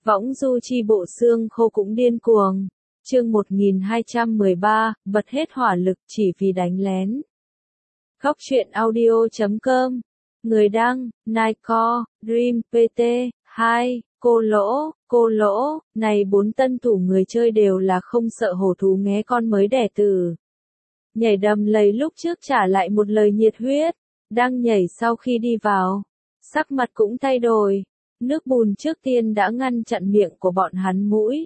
Võng du chi bộ xương khô cũng điên cuồng. Chương 1213, bật hết hỏa lực chỉ vì đánh lén. Góc truyện audio.com. Người đăng, Nightcore, Dream PT, 2, cô lỗ, này 4 tân thủ người chơi đều là không sợ hổ thú nghé con mới đẻ tử. Nhảy đầm lầy lúc trước trả lại một lời nhiệt huyết, đang nhảy sau khi đi vào. Sắc mặt cũng thay đổi, nước bùn trước tiên đã ngăn chặn miệng của bọn hắn mũi.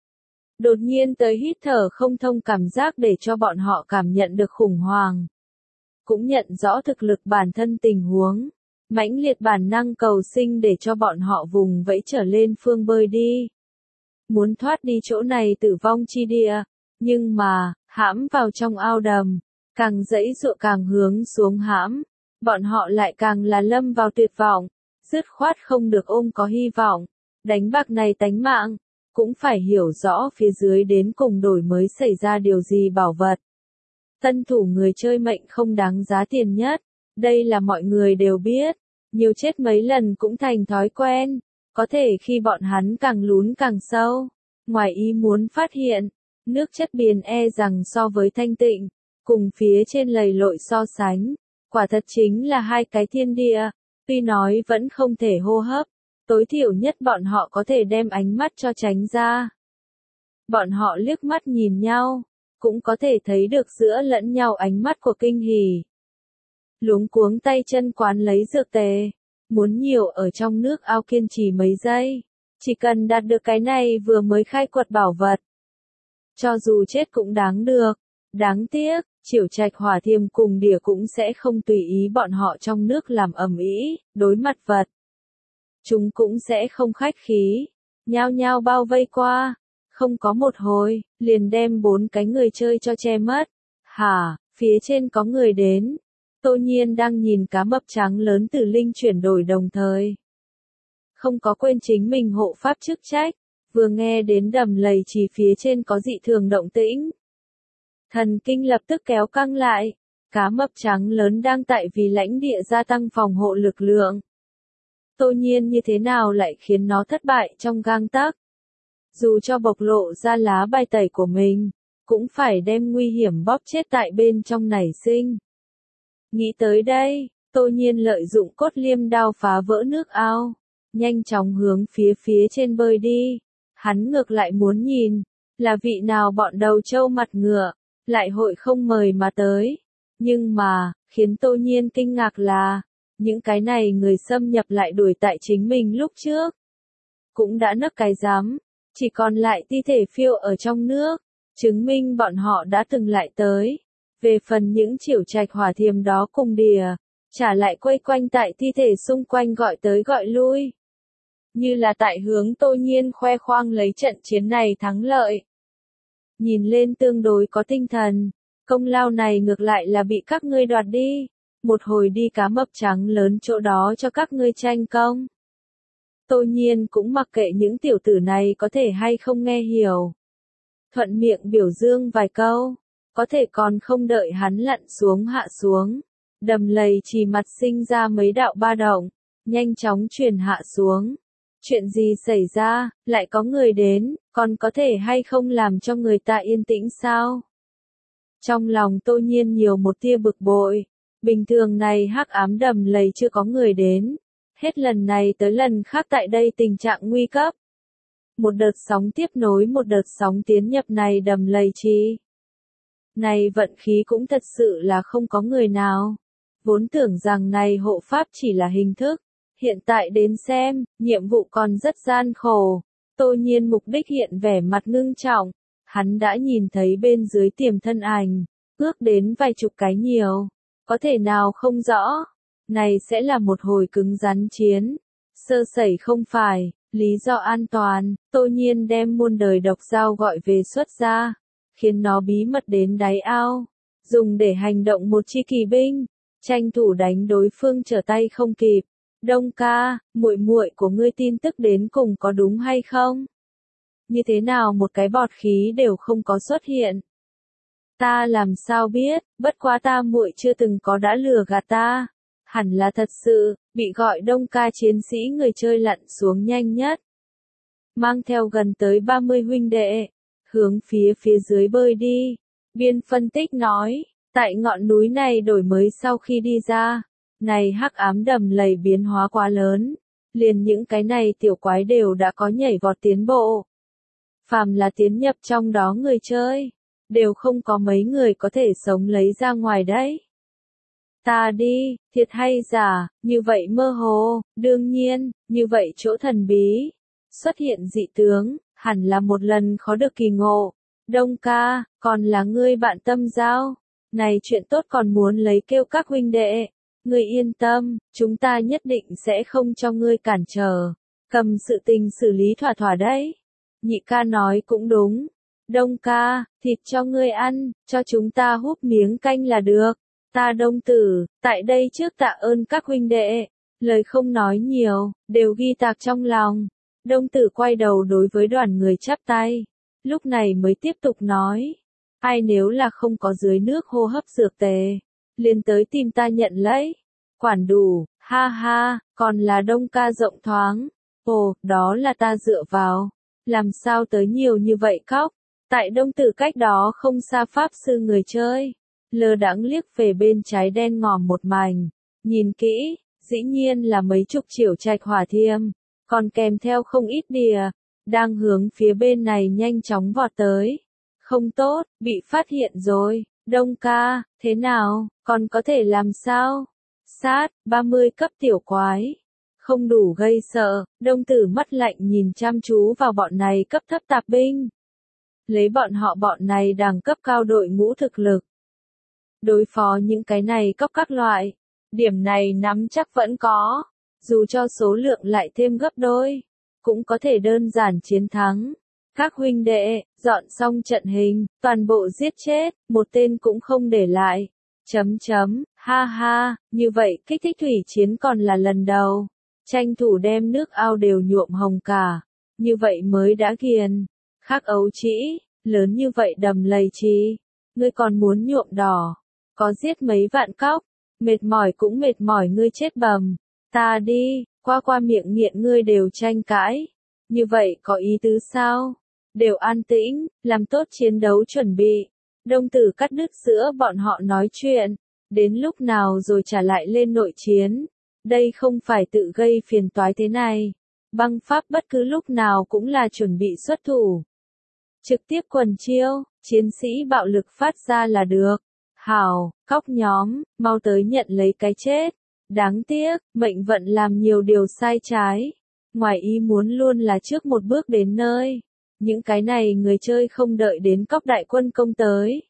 Đột nhiên tới hít thở không thông cảm giác để cho bọn họ cảm nhận được khủng hoảng. Cũng nhận rõ thực lực bản thân tình huống. Mãnh liệt bản năng cầu sinh để cho bọn họ vùng vẫy trở lên phương bơi đi. Muốn thoát đi chỗ này tử vong chi địa, nhưng mà, hãm vào trong ao đầm, càng giãy giụa càng hướng xuống hãm, bọn họ lại càng là lâm vào tuyệt vọng, dứt khoát không được ôm có hy vọng, đánh bạc này tánh mạng, cũng phải hiểu rõ phía dưới đến cùng đổi mới xảy ra điều gì bảo vật. Tân thủ người chơi mệnh không đáng giá tiền nhất, đây là mọi người đều biết. Nhiều chết mấy lần cũng thành thói quen, có thể khi bọn hắn càng lún càng sâu, ngoài ý muốn phát hiện, nước chất biển rằng so với thanh tịnh, cùng phía trên lầy lội so sánh, quả thật chính là hai cái thiên địa, tuy nói vẫn không thể hô hấp, tối thiểu nhất bọn họ có thể đem ánh mắt cho tránh ra. Bọn họ liếc mắt nhìn nhau, cũng có thể thấy được giữa lẫn nhau ánh mắt của kinh hỉ. Luống cuống tay chân quán lấy dược tề, muốn nhiều ở trong nước ao kiên trì mấy giây, chỉ cần đạt được cái này vừa mới khai quật bảo vật. Cho dù chết cũng đáng được, đáng tiếc, Chiểu Trạch Hỏa Thiềm cùng Đỉa cũng sẽ không tùy ý bọn họ trong nước làm ầm ĩ, đối mặt vật. Chúng cũng sẽ không khách khí, nhao nhao bao vây qua, không có một hồi, liền đem 4 cái người chơi cho che mất. Hả, phía trên có người đến. Tô Nhiên đang nhìn cá mập trắng lớn từ linh chuyển đổi đồng thời. Không có quên chính mình hộ pháp chức trách, vừa nghe đến đầm lầy chỉ phía trên có dị thường động tĩnh. Thần kinh lập tức kéo căng lại, cá mập trắng lớn đang tại vì lãnh địa gia tăng phòng hộ lực lượng. Tô Nhiên như thế nào lại khiến nó thất bại trong gang tấc? Dù cho bộc lộ ra lá bài tẩy của mình, cũng phải đem nguy hiểm bóp chết tại bên trong nảy sinh. Nghĩ tới đây, Tô Nhiên lợi dụng cốt liêm đao phá vỡ nước ao, nhanh chóng hướng phía trên bơi đi. Hắn ngược lại muốn nhìn, là vị nào bọn đầu trâu mặt ngựa, lại hội không mời mà tới. Nhưng mà, khiến Tô Nhiên kinh ngạc là, những cái này người xâm nhập lại đuổi tại chính mình lúc trước. Cũng đã nấp cái rắm, chỉ còn lại thi thể phiêu ở trong nước, chứng minh bọn họ đã từng lại tới. Về phần những Chiểu Trạch Hỏa Thiềm đó cùng Đỉa, trả lại quay quanh tại thi thể xung quanh gọi tới gọi lui. Như là tại hướng Tô Nhiên khoe khoang lấy trận chiến này thắng lợi. Nhìn lên tương đối có tinh thần, công lao này ngược lại là bị các ngươi đoạt đi. Một hồi đi cá mập trắng lớn chỗ đó cho các ngươi tranh công. Tô Nhiên cũng mặc kệ những tiểu tử này có thể hay không nghe hiểu. Thuận miệng biểu dương vài câu. Có thể còn không đợi hắn lặn xuống hạ xuống. Đầm lầy chỉ mặt sinh ra mấy đạo ba động, nhanh chóng truyền hạ xuống. Chuyện gì xảy ra, lại có người đến, còn có thể hay không làm cho người ta yên tĩnh sao? Trong lòng Tô Nhiên nhiều một tia bực bội. Bình thường này hắc ám đầm lầy chưa có người đến. Hết lần này tới lần khác tại đây tình trạng nguy cấp. Một đợt sóng tiếp nối một đợt sóng tiến nhập này đầm lầy chi. Này vận khí cũng thật sự là không có người nào. Vốn tưởng rằng này hộ pháp chỉ là hình thức. Hiện tại đến xem, nhiệm vụ còn rất gian khổ. Tô Nhiên mục đích hiện vẻ mặt ngưng trọng. Hắn đã nhìn thấy bên dưới tiềm thân ảnh. Ước đến vài chục cái nhiều. Có thể nào không rõ. Này sẽ là một hồi cứng rắn chiến. Sơ sẩy không phải, lý do an toàn. Tô Nhiên đem muôn đời độc dao gọi về xuất ra. Khiến nó bí mật đến đáy ao, dùng để hành động một chi kỳ binh, tranh thủ đánh đối phương trở tay không kịp. Đông ca, muội muội của ngươi tin tức đến cùng có đúng hay không? Như thế nào một cái bọt khí đều không có xuất hiện? Ta làm sao biết, bất quá ta muội chưa từng có đã lừa gạt ta. Hẳn là thật sự, bị gọi Đông ca chiến sĩ người chơi lặn xuống nhanh nhất. mang theo gần tới 30 huynh đệ, hướng phía dưới bơi đi. Biên phân tích nói, tại ngọn núi này đổi mới sau khi đi ra, này hắc ám đầm lầy biến hóa quá lớn, liền những cái này tiểu quái đều đã có nhảy vọt tiến bộ. Phàm là tiến nhập trong đó người chơi, đều không có mấy người có thể sống lấy ra ngoài đấy. Ta đi, thiệt hay giả, như vậy mơ hồ, đương nhiên, như vậy chỗ thần bí, xuất hiện dị tướng, hẳn là một lần khó được kỳ ngộ. Đông ca, còn là ngươi bạn tâm giao, này chuyện tốt còn muốn lấy kêu các huynh đệ. Ngươi yên tâm, chúng ta nhất định sẽ không cho ngươi cản trở, cầm sự tình xử lý thỏa thỏa đấy. Nhị ca nói cũng đúng. Đông ca, thịt cho ngươi ăn, cho chúng ta húp miếng canh là được. Ta Đông tử, tại đây trước tạ ơn các huynh đệ. Lời không nói nhiều, đều ghi tạc trong lòng. Đông tử quay đầu đối với đoàn người chắp tay. Lúc này mới tiếp tục nói. Ai nếu là không có dưới nước hô hấp dược tề, liền tới tìm ta nhận lấy. Quản đủ, ha ha, còn là Đông ca rộng thoáng. Ồ, đó là ta dựa vào. Làm sao tới nhiều như vậy cóc? Tại Đông tử cách đó không xa pháp sư người chơi. Lơ đãng liếc về bên trái đen ngòm một mảnh. Nhìn kỹ, dĩ nhiên là mấy chục triệu trạch hỏa thiêm. Còn kèm theo không ít đìa. Đang hướng phía bên này nhanh chóng vọt tới. Không tốt, bị phát hiện rồi. Đông ca, thế nào, còn có thể làm sao? Sát, 30 cấp tiểu quái. Không đủ gây sợ, Đông tử mắt lạnh nhìn chăm chú vào bọn này cấp thấp tạp binh. Lấy bọn này đẳng cấp cao đội ngũ thực lực. Đối phó những cái này cóc các loại. Điểm này nắm chắc vẫn có. Dù cho số lượng lại thêm gấp đôi. Cũng có thể đơn giản chiến thắng. Các huynh đệ, dọn xong trận hình, toàn bộ giết chết, một tên cũng không để lại. Ha ha, như vậy kích thích thủy chiến còn là lần đầu. Tranh thủ đem nước ao đều nhuộm hồng cả. Như vậy mới đã ghiền. Khác ấu trĩ, lớn như vậy đầm lầy chi. Ngươi còn muốn nhuộm đỏ. Có giết mấy vạn cóc. Mệt mỏi cũng mệt mỏi ngươi chết bầm. Ta đi, qua miệng nghiện ngươi đều tranh cãi. Như vậy có ý tứ sao? Đều an tĩnh, làm tốt chiến đấu chuẩn bị. Đông tử cắt đứt giữa bọn họ nói chuyện. Đến lúc nào rồi trả lại lên nội chiến. Đây không phải tự gây phiền toái thế này. Băng pháp bất cứ lúc nào cũng là chuẩn bị xuất thủ. Trực tiếp quần chiêu, chiến sĩ bạo lực phát ra là được. Hảo, cóc nhóm, mau tới nhận lấy cái chết. Đáng tiếc, mệnh vận làm nhiều điều sai trái. Ngoài ý muốn luôn là trước một bước đến nơi. Những cái này người chơi không đợi đến cóc đại quân công tới.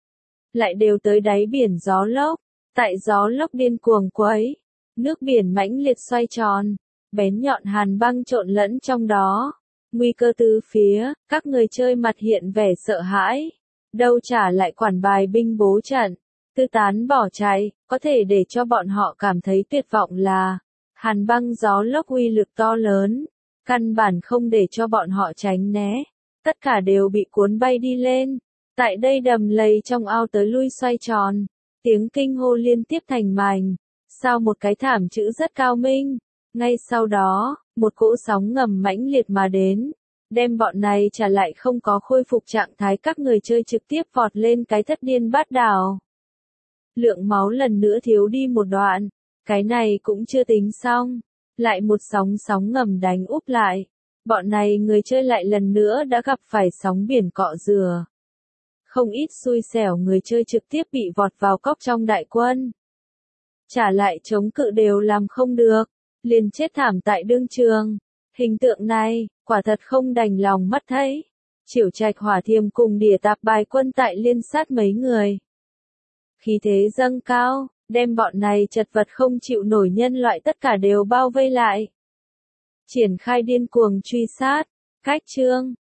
Lại đều tới đáy biển gió lốc. Tại gió lốc điên cuồng quấy. Nước biển mãnh liệt xoay tròn. Bén nhọn hàn băng trộn lẫn trong đó. Nguy cơ từ phía, các người chơi mặt hiện vẻ sợ hãi. Đâu trả lại quản bài binh bố trận. Tư tán bỏ chạy, có thể để cho bọn họ cảm thấy tuyệt vọng là hàn băng gió lốc uy lực to lớn, căn bản không để cho bọn họ tránh né, tất cả đều bị cuốn bay đi lên. Tại đây đầm lầy trong ao tới lui xoay tròn, tiếng kinh hô liên tiếp thành mảnh, sau một cái thảm chữ rất cao minh. Ngay sau đó, một cỗ sóng ngầm mãnh liệt mà đến, đem bọn này trả lại không có khôi phục trạng thái, các người chơi trực tiếp vọt lên cái thất điên bát đảo. Lượng máu lần nữa thiếu đi một đoạn, cái này cũng chưa tính xong, lại một sóng ngầm đánh úp lại. Bọn này người chơi lại lần nữa đã gặp phải sóng biển cọ rửa. Không ít xui xẻo người chơi trực tiếp bị vọt vào cóc trong đại quân. Trả lại chống cự đều làm không được, liền chết thảm tại đương trường. Hình tượng này, quả thật không đành lòng mắt thấy. Chiểu Trạch Hỏa Thiềm cùng Đỉa Tạp bài quân tại liên sát mấy người. Khí thế dâng cao, đem bọn này chật vật không chịu nổi nhân loại tất cả đều bao vây lại. Triển khai điên cuồng truy sát. Cách chương